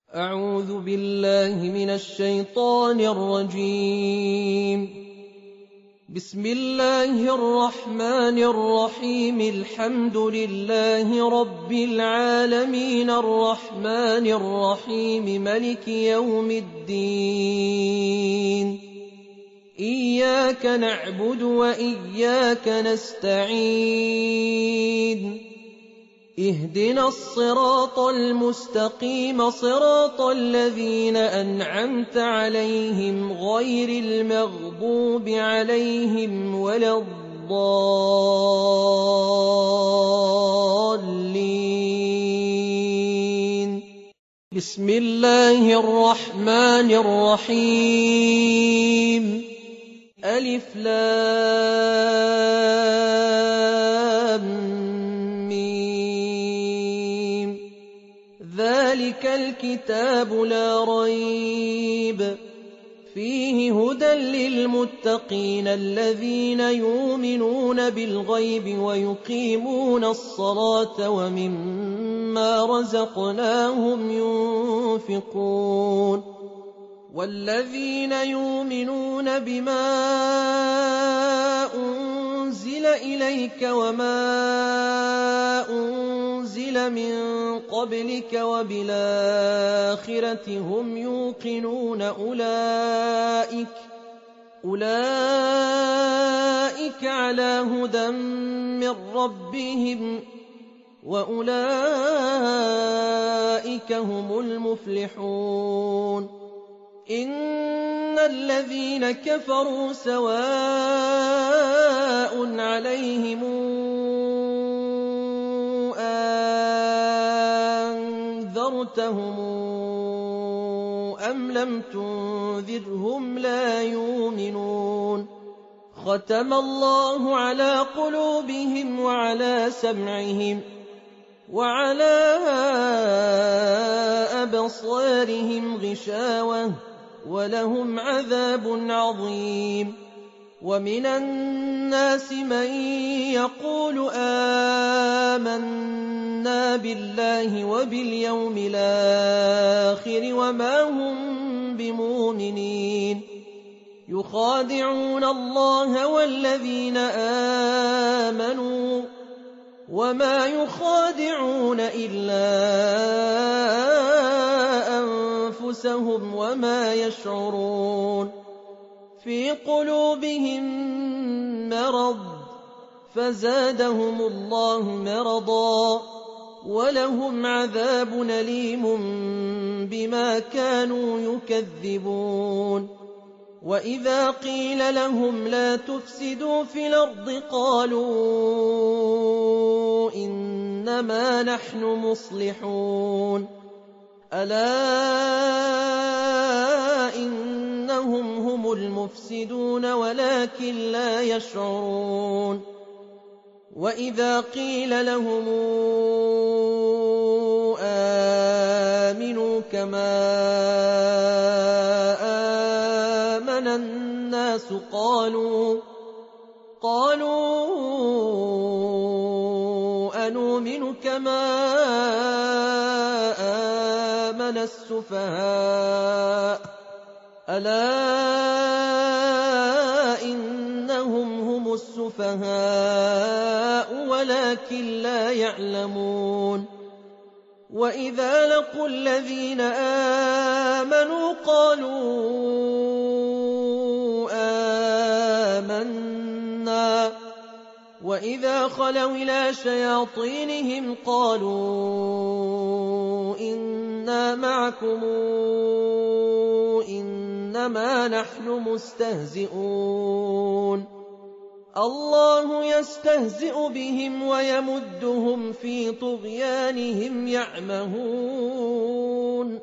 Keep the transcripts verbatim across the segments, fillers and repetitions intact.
أعوذ بالله من الشيطان الرجيم. بسم الله الرحمن الرحيم. الحمد لله رب العالمين الرحمن الرحيم ملك يوم الدين. إياك نعبد وإياك نستعين. اهدنا الصراط المستقيم صراط الذين أنعمت عليهم غير المغضوب عليهم ولا الضالين. بسم الله الرحمن الرحيم. ألف لام ذلك الكتاب لا ريب فيه هدى للمتقين الذين يؤمنون بالغيب ويقيمون الصلاة ومما رزقناهم ينفقون والذين يؤمنون بما أنزل إليك وما أنزل من قبلك وبالآخرة هم يوقنون أولئك أولئك على هدى من ربهم وأولئك هم المفلحون. إن الذين كفروا سواء عليهم أنذرتهم أم لم تنذرهم لا يؤمنون. ختم الله على قلوبهم وعلى سمعهم وعلى أبصارهم غشاوة ولهم عذاب عظيم. ومن الناس من يقول آمنا بالله وباليوم الآخر وما هم بمؤمنين. يخادعون الله والذين آمنوا وما يخادعون إلا أنفسهم وما يشعرون. في قلوبهم مرض فزادهم الله مرضا ولهم عذاب أليم بما كانوا يكذبون. وإذا قيل لهم لا تفسدوا في الأرض قالوا إنما نحن مصلحون. ألا إنهم هم المفسدون ولكن لا يشعرون. وإذا قيل لهم آمنوا كما آمن الناس قالوا قالوا أنؤمن كما آمن السفهاء. ألا إنهم هم السفهاء ولكن لا يعلمون. وإذا لقوا الذين آمنوا قالوا آمنا وإذا خلوا إلى شياطينهم قالوا إنا معكم إنما نحن مستهزئون. الله يستهزئ بهم ويمدهم في طغيانهم يعمهون.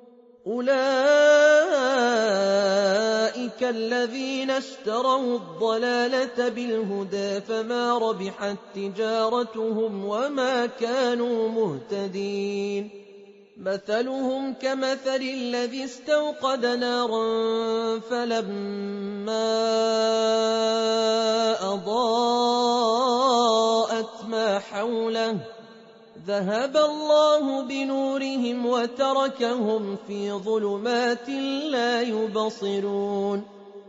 أولئك الذين اشتروا الضلالة بالهدى فما ربحت تجارتهم وما كانوا مهتدين. مثلهم كمثل الذي استوقد نارا فلما أضاءت ما حوله ذهب الله بنورهم وتركهم في ظلمات لا يبصرون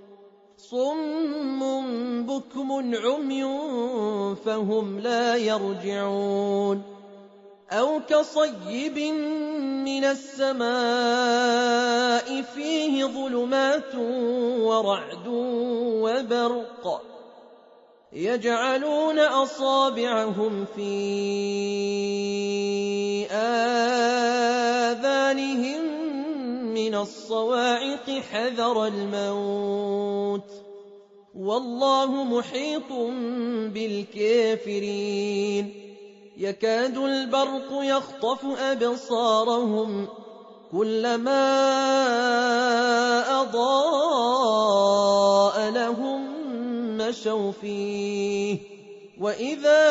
صم بكم عمي فهم لا يرجعون أو كصيب من السماء فيه ظلمات ورعد وبرق يجعلون أصابعهم في آذانهم من الصواعق حذر الموت والله محيط بالكافرين يكاد البرق يخطف أبصارهم كلما أضاء لهم مشوا فيه وإذا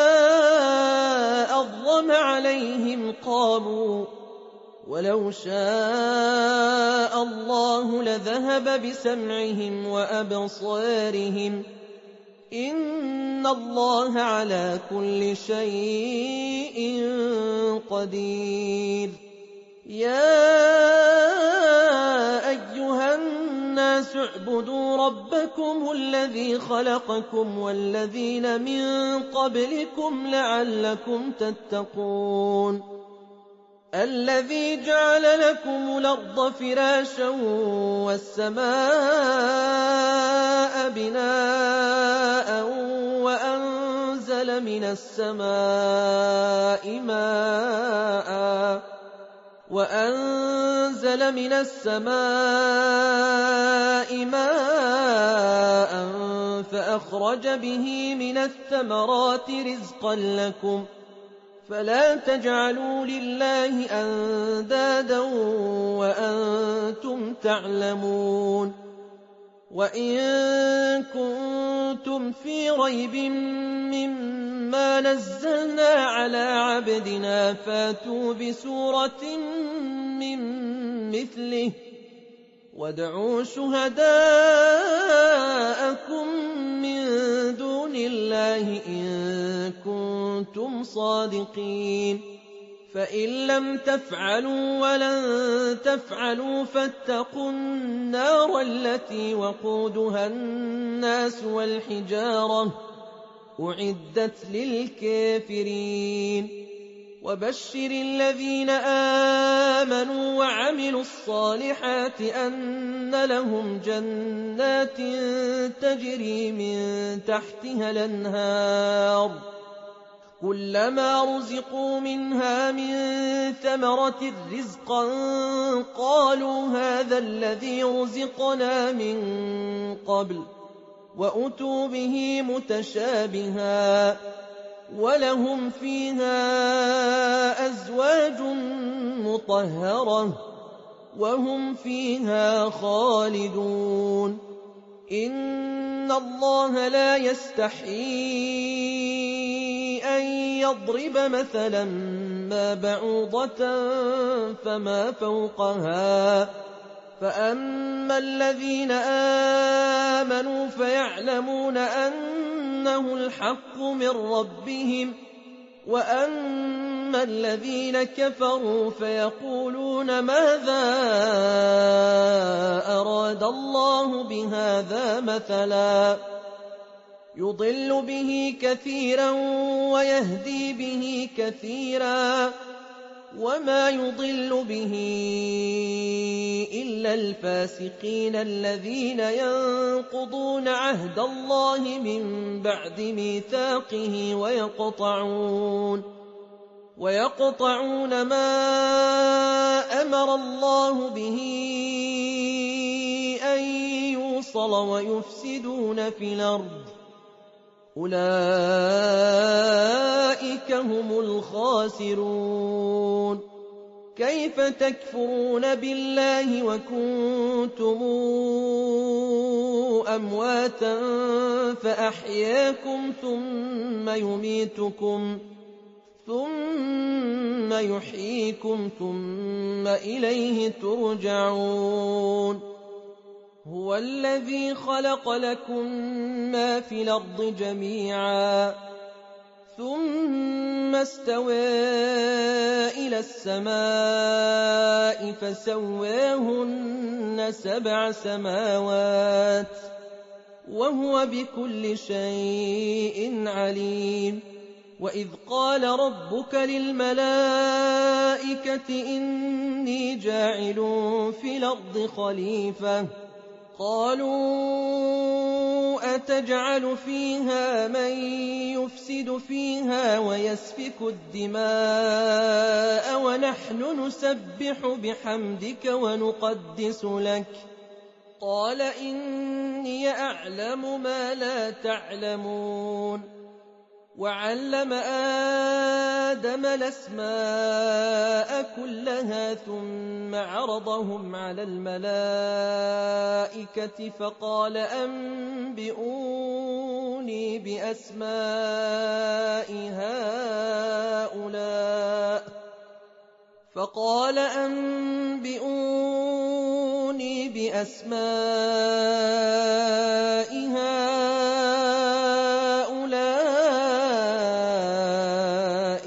أظلم عليهم قاموا ولو شاء الله لذهب بسمعهم وأبصارهم إن الله على كل شيء قدير يا أيها الناس اعبدوا ربكم الذي خلقكم والذين من قبلكم لعلكم تتقون الذي جعل لكم الأرض فراشا والسماء بناء وأنزل من السماء ماء وأنزل من السماء ماء فأخرج به من الثمرات رزقا لكم فلا تجعلوا لله أندادا وأنتم تعلمون وإن كنتم في ريب مما نزلنا على عبدنا فاتوا بسورة من مثله وادعوا شهداءكم من دون الله إن كنتم صادقين فإن لم تفعلوا ولن تفعلوا فاتقوا النار التي وقودها الناس والحجارة أعدت للكافرين وبشر الذين آمنوا وعملوا الصالحات أن لهم جنات تجري من تحتها الأنهار كلما رزقوا منها من ثمرة رزقا قالوا هذا الذي رزقنا من قبل وأتوا به متشابها ولهم فيها أزواج مطهرة وهم فيها خالدون إن الله لا يستحيي أن يضرب مثلا ما بعوضة فما فوقها فأما الذين آمنوا فيعلمون أنه الحق من ربهم وأما الذين كفروا فيقولون ماذا أراد الله بهذا مثلا يضل به كثيرا ويهدي به كثيرا وما يضل به إلا الفاسقين الذين ينقضون عهد الله من بعد ميثاقه ويقطعون ويقطعون ما أمر الله به أن يوصل ويفسدون في الأرض أولئك هم الخاسرون كيف تكفرون بالله وكنتم أمواتا فأحياكم ثم يميتكم ثم يحييكم ثم إليه ترجعون هو الذي خلق لكم ما في الأرض جميعا ثم استوى إلى السماء فسواهن سبع سماوات وهو بكل شيء عليم وإذ قال ربك للملائكة إني جاعل في الأرض خليفة قالوا أتجعل فيها من يفسد فيها ويسفك الدماء ونحن نسبح بحمدك ونقدس لك قال إني أعلم ما لا تعلمون وعلم آدم الأسماء كلها ثم عرضهم على الملائكة فقال أنبئوني بأسماء هؤلاء فقال أنبئوني بأسماء هؤلاء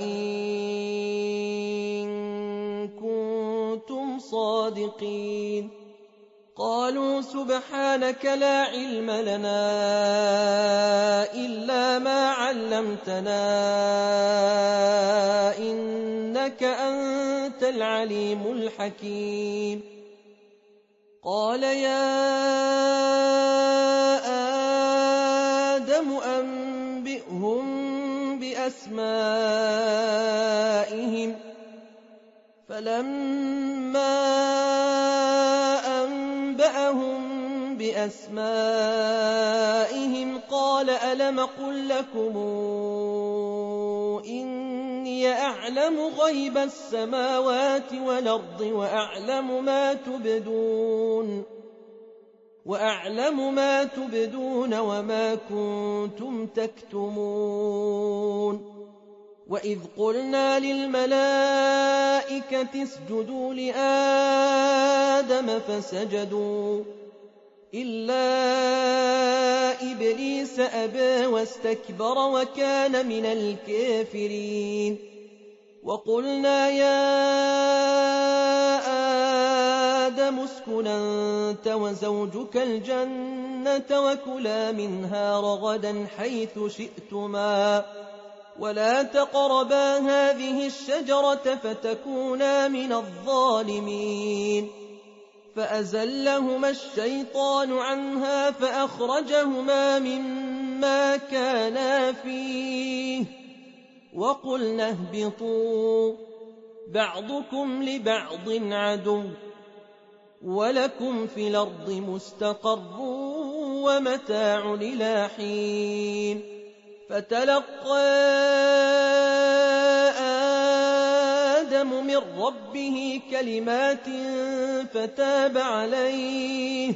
إن كنتم صادقين قالوا سبحانك لا علم لنا إلا ما علمتنا إنك أنت العليم الحكيم قال يا آدم أنبئهم بأسمائهم فلما أنبأهم بأسمائهم قال ألم قل لكم إني أعلم غيب السماوات والأرض وأعلم ما تبدون وأعلم ما تبدون وما كنتم تكتمون وإذ قلنا للملائكة اسجدوا لآدم فسجدوا إلا إبليس أبى واستكبر وكان من الكافرين وقلنا يا آدم اسكن أنت وزوجك الجنة وكلا منها رغدا حيث شئتما ولا تقربا هذه الشجرة فتكونا من الظالمين فأزلهما الشيطان عنها فأخرجهما مما كانا فيه وقلنا اهبطوا بعضكم لبعض عدو ولكم في الأرض مستقر ومتاع إلى حين فتلقى آدم من ربه كلمات فتاب عليه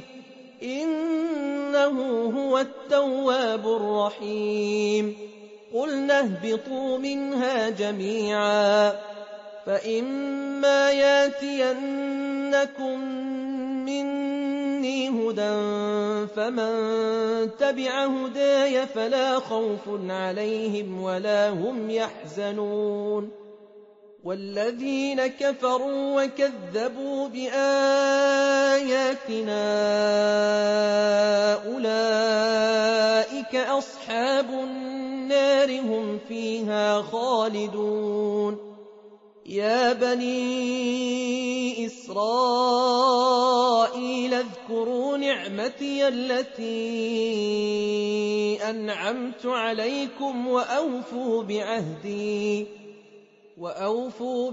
إنه هو التواب الرحيم قلنا اهبطوا منها جميعا فإما ياتينكم مني هدى فمن تبع هداي فلا خوف عليهم ولا هم يحزنون والذين كفروا وكذبوا بآياتنا أولئك أصحاب النار هم فيها خالدون يا بني إسرائيل اذكروا نعمتي التي أنعمت عليكم وأوفوا بعهدي وأوفوا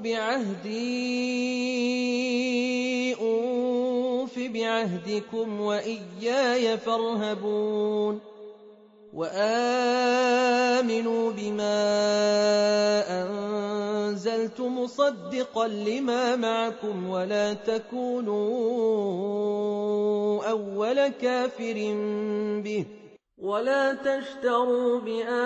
بعهدي أوف بعهدكم وإياي فارهبون وآمنوا بما أنزلت مصدقا لما معكم ولا تكونوا أول كافر به ولا تشتروا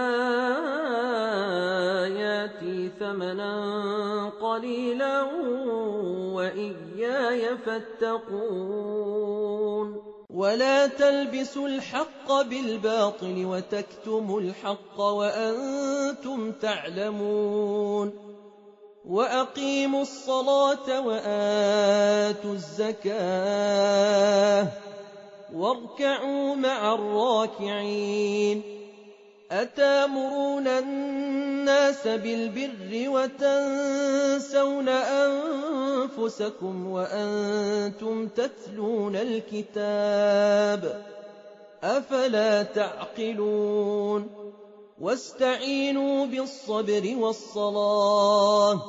بآياتي ثمنا قليلا وإياي فاتقون ولا تلبسوا الحق بالباطل وتكتموا الحق وأنتم تعلمون وأقيموا الصلاة وآتوا الزكاة واركعوا مع الراكعين أتامرون الناس بالبر وتنسون أنفسكم وأنتم تتلون الكتاب أفلا تعقلون واستعينوا بالصبر والصلاة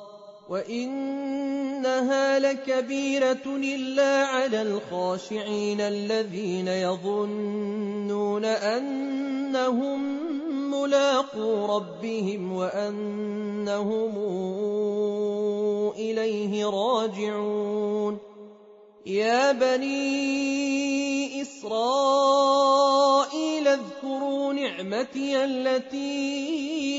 وإنها لكبيرة إلا على الخاشعين الذين يظنون أنهم ملاقو ربهم وأنهم إليه راجعون يا بني إسرائيل اذكروا نعمتي التي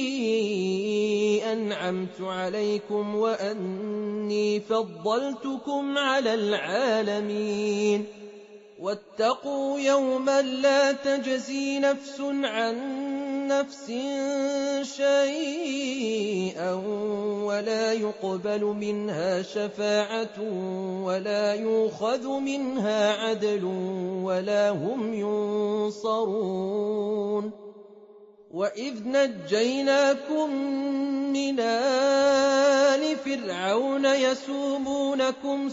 أنعمت عليكم وأني فضلتكم على العالمين واتقوا يوما لا تجزي نفس عن نفس شيئا ولا يقبل منها شفاعة ولا يؤخذ منها عدل ولا هم ينصرون وإذ نجيناكم من آل فرعون يسومونكم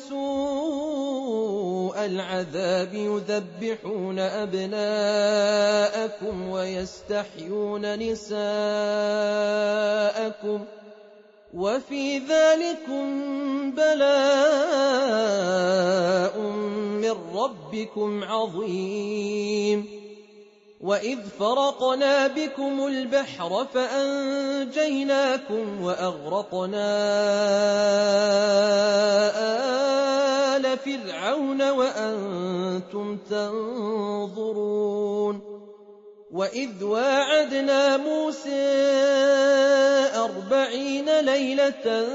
سوء العذاب يذبحون أبناءكم ويستحيون نساءكم وفي ذلكم بلاء من ربكم عظيم وإذ فرقنا بكم البحر فأنجيناكم وأغرقنا آل فرعون وأنتم تنظرون وإذ واعدنا موسى أربعين ليلة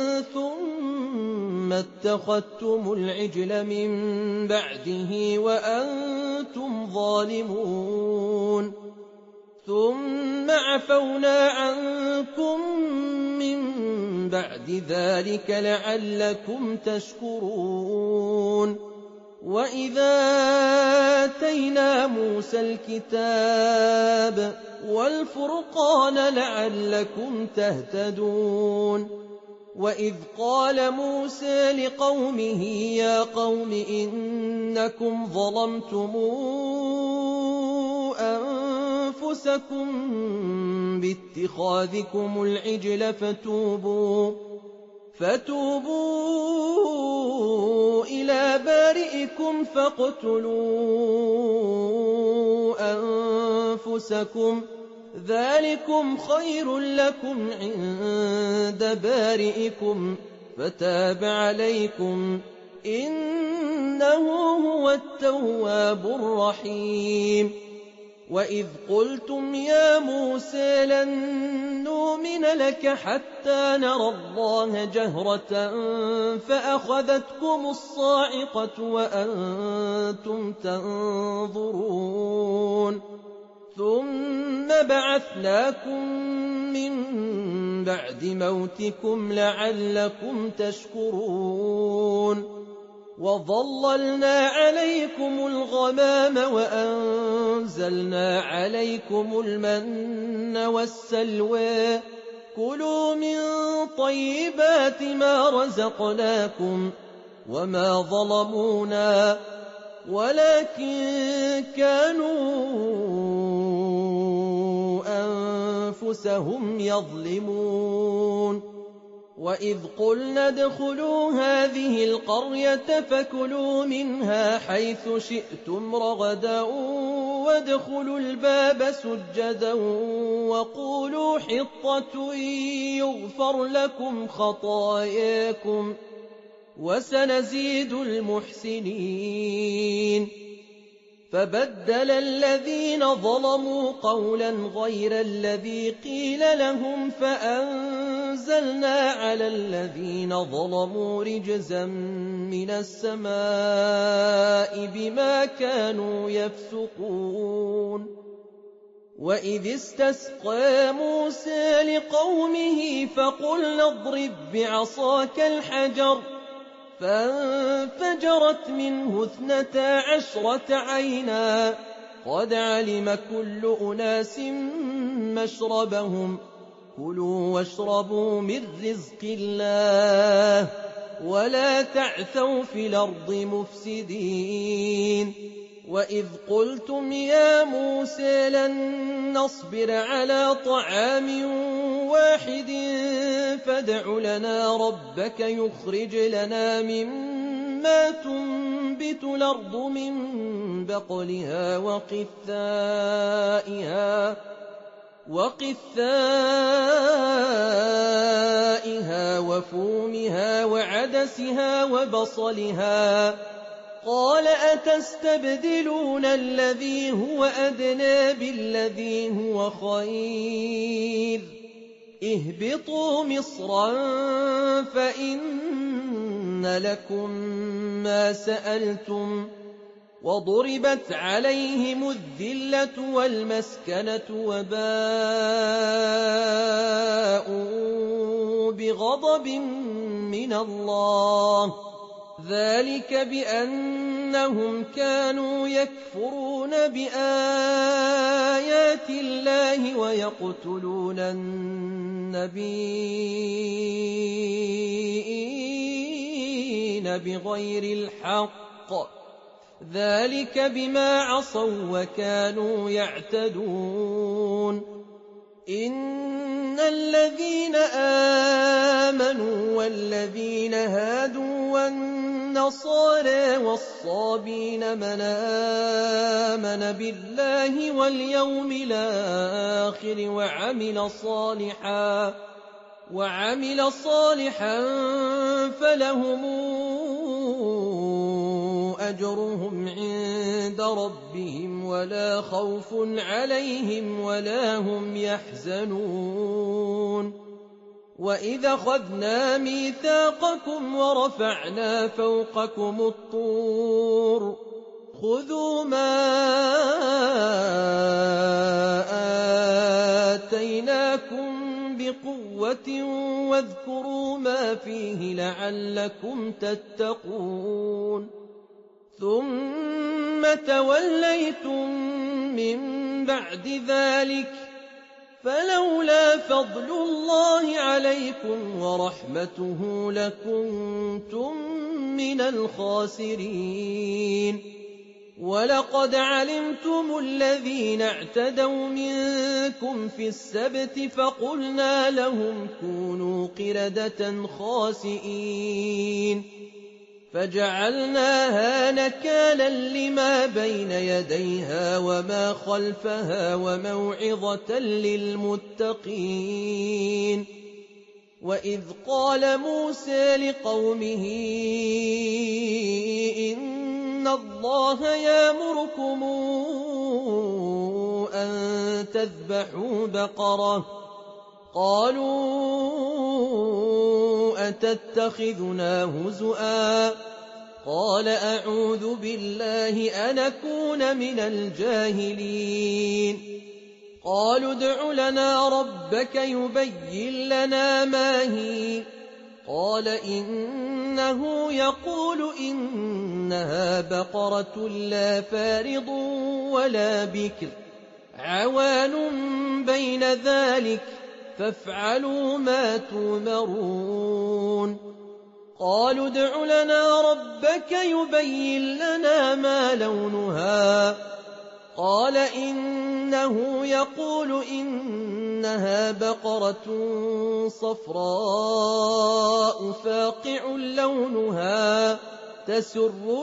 ثم اتخذتم العجل من بعده وأنتم ظالمون ثم عفونا عنكم من بعد ذلك لعلكم تشكرون وإذا آتينا موسى الكتاب والفرقان لعلكم تهتدون وإذ قال موسى لقومه يا قوم إنكم ظلمتم أنفسكم باتخاذكم العجل فتوبوا فتوبوا إلى بارئكم فاقتلوا أنفسكم ذلكم خير لكم عند بارئكم فتاب عليكم إنه هو التواب الرحيم وإذ قلتم يا موسى لن نؤمن لك حتى نرى الله جهرة فأخذتكم الصاعقة وأنتم تنظرون ثم بعثناكم من بعد موتكم لعلكم تشكرون وظللنا عليكم الغمام وأنزلنا عليكم المن والسلوى كلوا من طيبات ما رزقناكم وما ظلمونا ولكن كانوا أنفسهم يظلمون وإذ قلنا ادخلوا هذه القرية فكلوا منها حيث شئتم رغدا وادخلوا الباب سجدا وقولوا حطة يغفر لكم خطاياكم وسنزيد المحسنين فبدل الذين ظلموا قولا غير الذي قيل لهم فأنزلنا فأنزلنا على الذين ظلموا رجزا من السماء بما كانوا يفسقون وإذ استسقى موسى لقومه فقلنا اضرب بعصاك الحجر فانفجرت منه اثنتا عشرة عينا قد علم كل أناس مشربهم كلوا واشربوا من رزق الله ولا تعثوا في الأرض مفسدين وإذ قلتم يا موسى لن نصبر على طعام واحد فادع لنا ربك يخرج لنا مما تنبت الأرض من بقلها وقثائها وقثائها وفومها وعدسها وبصلها قال أتستبدلون الذي هو أدنى بالذي هو خير اهبطوا مصرا فإن لكم ما سألتم وضربت عليهم الذلة والمسكنة وباءوا بغضب من الله ذلك بأنهم كانوا يكفرون بآيات الله ويقتلون النبيين بغير الحق ذلك بما عصوا وكانوا يعتدون إن الذين آمنوا والذين هادوا والنصارى والصابين من آمن بالله واليوم الآخر وعمل صالحا وعمل صالحا فلهم أجرهم عند ربهم ولا خوف عليهم ولا هم يحزنون وإذا أخذنا ميثاقكم ورفعنا فوقكم الطور خذوا ما آتيناكم بقوة واذكروا ما فيه لعلكم تتقون ثم توليتم من بعد ذلك فلولا فضل الله عليكم ورحمته لكنتم من الخاسرين ولقد علمتم الذين اعتدوا منكم في السبت فقلنا لهم كونوا قردة خاسئين فجعلناها نكالا لما بين يديها وما خلفها وموعظة للمتقين وإذ قال موسى لقومه إن الله يأمركم أن تذبحوا بقرة قالوا أتتخذنا هزؤا قال أعوذ بالله أن أكون من الجاهلين قالوا ادع لنا ربك يبين لنا ما هي قال إنه يقول إنها بقرة لا فارض ولا بكر عوان بين ذلك فافعلوا ما تؤمرون قالوا ادع لنا ربك يبين لنا ما لونها قال إنه يقول إنها بقرة صفراء فاقع لونها تسر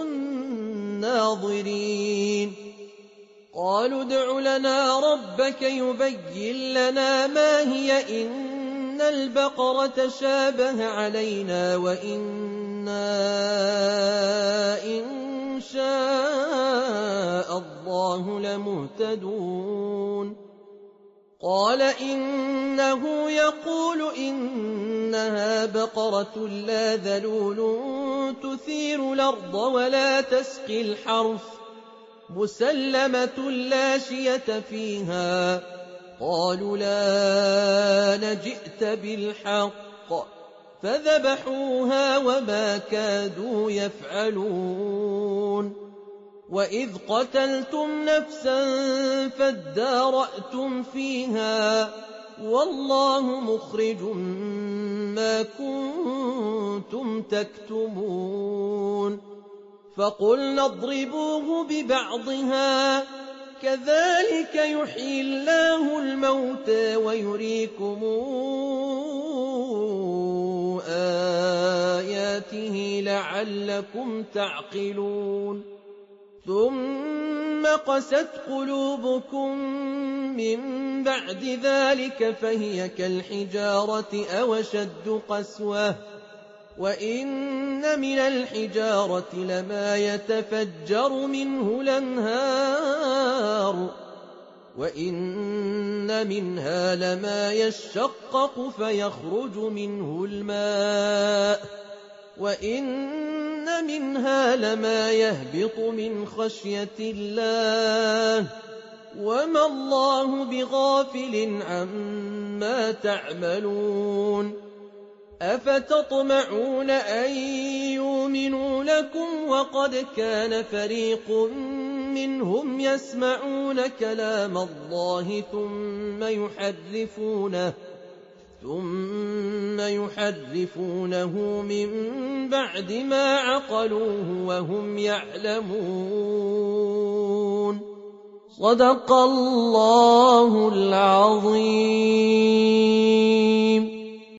الناظرين قالوا ادع لنا ربك يبين لنا ما هي إن البقرة شابه علينا وإنا إن شاء الله لمهتدون قال إنه إنه يقول إنها بقرة لا ذلول تثير الأرض ولا تسقي الحرث مسلمة لا شية فيها. قالوا لا نجئت بالحق فذبحوها وما كادوا يفعلون. وإذ قتلتم نفسا فادارأتم فيها والله مخرج ما كنتم تكتمون. فقلنا اضربوه ببعضها كذلك يحيي الله الموتى ويريكم آياته لعلكم تعقلون. ثم قست قلوبكم من بعد ذلك فهي كالحجارة أو أشد قسوة. وإن من الحجارة لما يتفجر منه الأنهار وإن منها لما يشقق فيخرج منه الماء وإن منها لما يهبط من خشية الله وما الله بغافل عما تعملون. أفتطمعون أن يؤمنوا لكم وقد كان فريق منهم يسمعون كلام الله ثم يحرفونه ثم يحرفونه من بعد ما عقلوه وهم يعلمون. صدق الله العظيم.